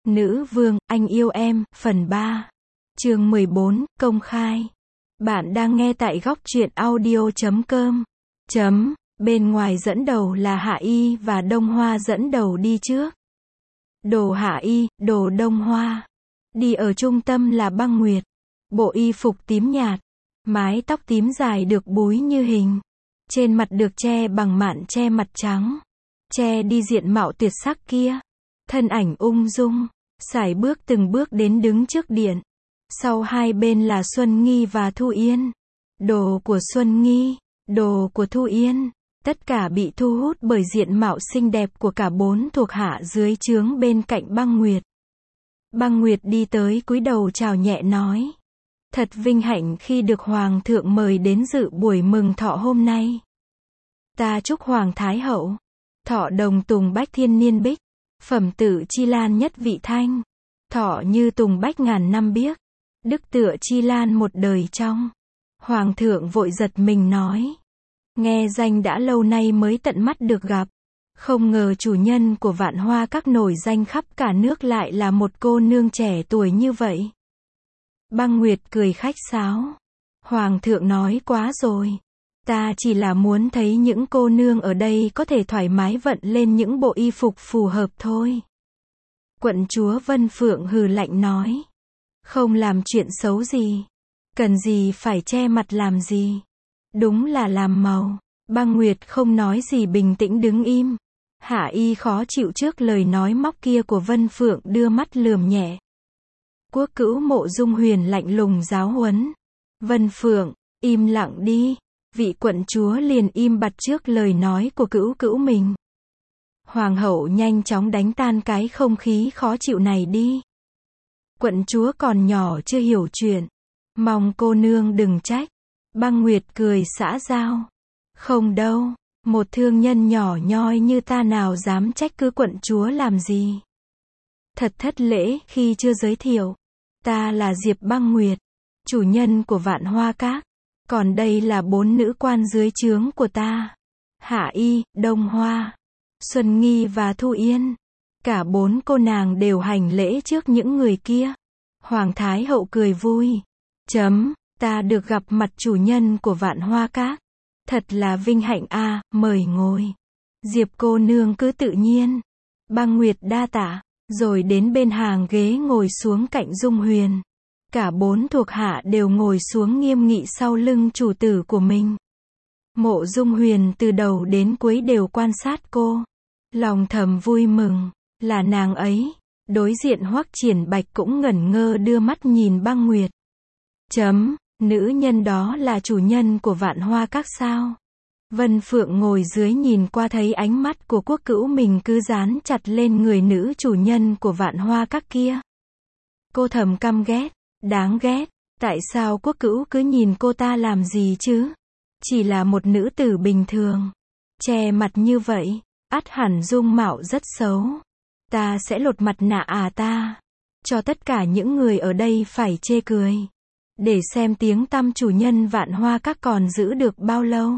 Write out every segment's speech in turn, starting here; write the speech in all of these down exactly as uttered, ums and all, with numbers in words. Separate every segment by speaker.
Speaker 1: Nữ vương, anh yêu em, phần ba. Chương mười bốn, công khai. Bạn đang nghe tại góc truyện audio chấm com. Chấm, bên ngoài dẫn đầu là Hạ Y và Đông Hoa dẫn đầu đi trước. Đồ Hạ Y, đồ Đông Hoa. Đi ở trung tâm là Băng Nguyệt. Bộ y phục tím nhạt, mái tóc tím dài được búi như hình. Trên mặt được che bằng mạn che mặt trắng. Che đi diện mạo tuyệt sắc kia. Thân ảnh ung dung, sải bước từng bước đến đứng trước điện. Sau hai bên là Xuân Nghi và Thu Yên. Đồ của Xuân Nghi, đồ của Thu Yên, tất cả bị thu hút bởi diện mạo xinh đẹp của cả bốn thuộc hạ dưới trướng bên cạnh Băng Nguyệt. Băng Nguyệt đi tới cúi đầu chào nhẹ nói. Thật vinh hạnh khi được Hoàng thượng mời đến dự buổi mừng thọ hôm nay. Ta chúc Hoàng Thái Hậu, thọ đồng tùng bách thiên niên bích, phẩm tự chi lan nhất vị thanh, thọ như tùng bách ngàn năm biếc, đức tựa chi lan một đời trong. Hoàng thượng vội giật mình nói. Nghe danh đã lâu nay mới tận mắt được gặp. Không ngờ chủ nhân của Vạn Hoa Các nổi danh khắp cả nước lại là một cô nương trẻ tuổi như vậy. Băng Nguyệt cười khách sáo. Hoàng thượng nói quá rồi. Ta chỉ là muốn thấy những cô nương ở đây có thể thoải mái vận lên những bộ y phục phù hợp thôi. Quận chúa Vân Phượng hừ lạnh nói. Không làm chuyện xấu gì. Cần gì phải che mặt làm gì. Đúng là làm màu. Băng Nguyệt không nói gì, bình tĩnh đứng im. Hạ Y khó chịu trước lời nói móc kia của Vân Phượng, đưa mắt lườm nhẹ. Quốc cữu Mộ Dung Huyền lạnh lùng giáo huấn. Vân Phượng, im lặng đi. Vị quận chúa liền im bặt trước lời nói của cữu cữu mình. Hoàng hậu nhanh chóng đánh tan cái không khí khó chịu này đi. Quận chúa còn nhỏ chưa hiểu chuyện. Mong cô nương đừng trách. Băng Nguyệt cười xã giao. Không đâu, một thương nhân nhỏ nhoi như ta nào dám trách cứ quận chúa làm gì. Thật thất lễ khi chưa giới thiệu. Ta là Diệp Băng Nguyệt, chủ nhân của Vạn Hoa Các. Còn đây là bốn nữ quan dưới trướng của ta. Hạ Y, Đông Hoa, Xuân Nghi và Thu Yên. Cả bốn cô nàng đều hành lễ trước những người kia. Hoàng Thái Hậu cười vui. Chấm, ta được gặp mặt chủ nhân của Vạn Hoa Các. Thật là vinh hạnh a, à, mời ngồi. Diệp cô nương cứ tự nhiên. Băng Nguyệt đa tạ, rồi đến bên hàng ghế ngồi xuống cạnh Dung Huyền. Cả bốn thuộc hạ đều ngồi xuống nghiêm nghị sau lưng chủ tử của mình. Mộ Dung Huyền từ đầu đến cuối đều quan sát cô. Lòng thầm vui mừng, là nàng ấy. Đối diện Hoắc Triển Bạch cũng ngẩn ngơ đưa mắt nhìn Băng Nguyệt. Chấm, nữ nhân đó là chủ nhân của Vạn Hoa Các sao? Vân Phượng ngồi dưới nhìn qua thấy ánh mắt của quốc cữu mình cứ dán chặt lên người nữ chủ nhân của Vạn Hoa Các kia. Cô thầm căm ghét, đáng ghét, tại sao quốc cữu cứ nhìn cô ta làm gì chứ? Chỉ là một nữ tử bình thường, che mặt như vậy, ắt hẳn dung mạo rất xấu. Ta sẽ lột mặt nạ à ta, cho tất cả những người ở đây phải chê cười. Để xem tiếng tăm chủ nhân Vạn Hoa Các còn giữ được bao lâu.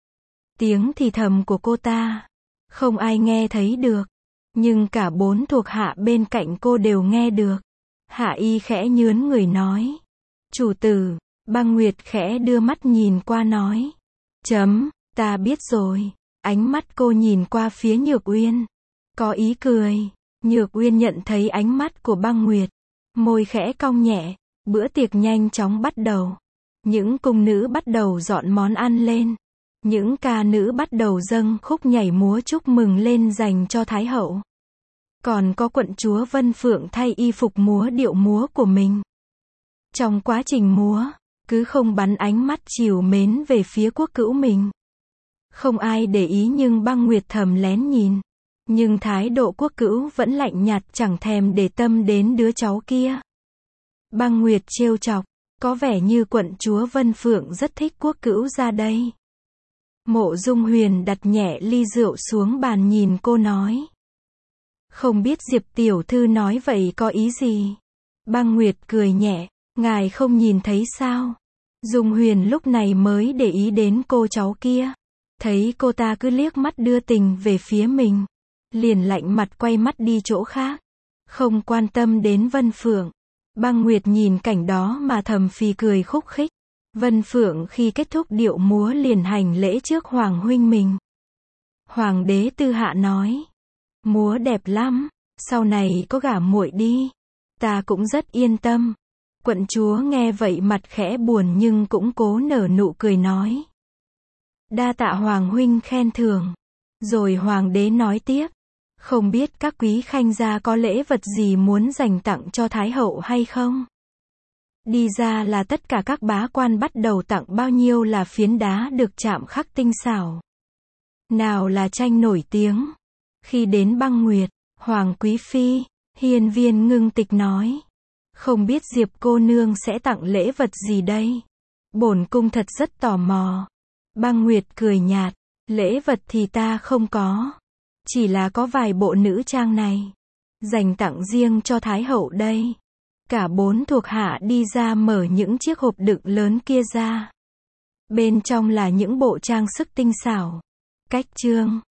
Speaker 1: Tiếng thì thầm của cô ta, không ai nghe thấy được. Nhưng cả bốn thuộc hạ bên cạnh cô đều nghe được. Hạ Y khẽ nhướn người nói. Chủ tử, Băng Nguyệt khẽ đưa mắt nhìn qua nói. Chấm, ta biết rồi. Ánh mắt cô nhìn qua phía Nhược Uyên. Có ý cười. Nhược Uyên nhận thấy ánh mắt của Băng Nguyệt. Môi khẽ cong nhẹ. Bữa tiệc nhanh chóng bắt đầu. Những cung nữ bắt đầu dọn món ăn lên. Những ca nữ bắt đầu dâng khúc nhảy múa chúc mừng lên dành cho Thái Hậu. Còn có quận chúa Vân Phượng thay y phục múa điệu múa của mình. Trong quá trình múa, cứ không bắn ánh mắt trìu mến về phía quốc cữu mình. Không ai để ý nhưng Băng Nguyệt thầm lén nhìn. Nhưng thái độ quốc cữu vẫn lạnh nhạt, chẳng thèm để tâm đến đứa cháu kia. Băng Nguyệt trêu chọc, có vẻ như quận chúa Vân Phượng rất thích quốc cữu ra đây. Mộ Dung Huyền đặt nhẹ ly rượu xuống bàn nhìn cô nói. Không biết Diệp tiểu thư nói vậy có ý gì? Băng Nguyệt cười nhẹ, ngài không nhìn thấy sao? Dung Huyền lúc này mới để ý đến cô cháu kia. Thấy cô ta cứ liếc mắt đưa tình về phía mình. Liền lạnh mặt quay mắt đi chỗ khác. không quan tâm đến Vân Phượng. Băng Nguyệt nhìn cảnh đó mà thầm phì cười khúc khích. Vân Phượng khi kết thúc điệu múa liền hành lễ trước Hoàng huynh mình. Hoàng đế Tư Hạ nói, múa đẹp lắm, sau này có gả muội đi, ta cũng rất yên tâm. Quận chúa nghe vậy mặt khẽ buồn nhưng cũng cố nở nụ cười nói, đa tạ Hoàng huynh khen thưởng. Rồi Hoàng đế nói tiếp, không biết các quý khanh gia có lễ vật gì muốn dành tặng cho Thái hậu hay không? Đi ra là tất cả các bá quan bắt đầu tặng bao nhiêu là phiến đá được chạm khắc tinh xảo. Nào là tranh nổi tiếng. Khi đến Băng Nguyệt, Hoàng quý phi, Hiên Viên Ngưng Tịch nói, không biết Diệp cô nương sẽ tặng lễ vật gì đây? Bổn cung thật rất tò mò. Băng Nguyệt cười nhạt, lễ vật thì ta không có, chỉ là có vài bộ nữ trang này, dành tặng riêng cho Thái hậu đây. Cả bốn thuộc hạ đi ra mở những chiếc hộp đựng lớn kia ra. Bên trong là những bộ trang sức tinh xảo. Cách chương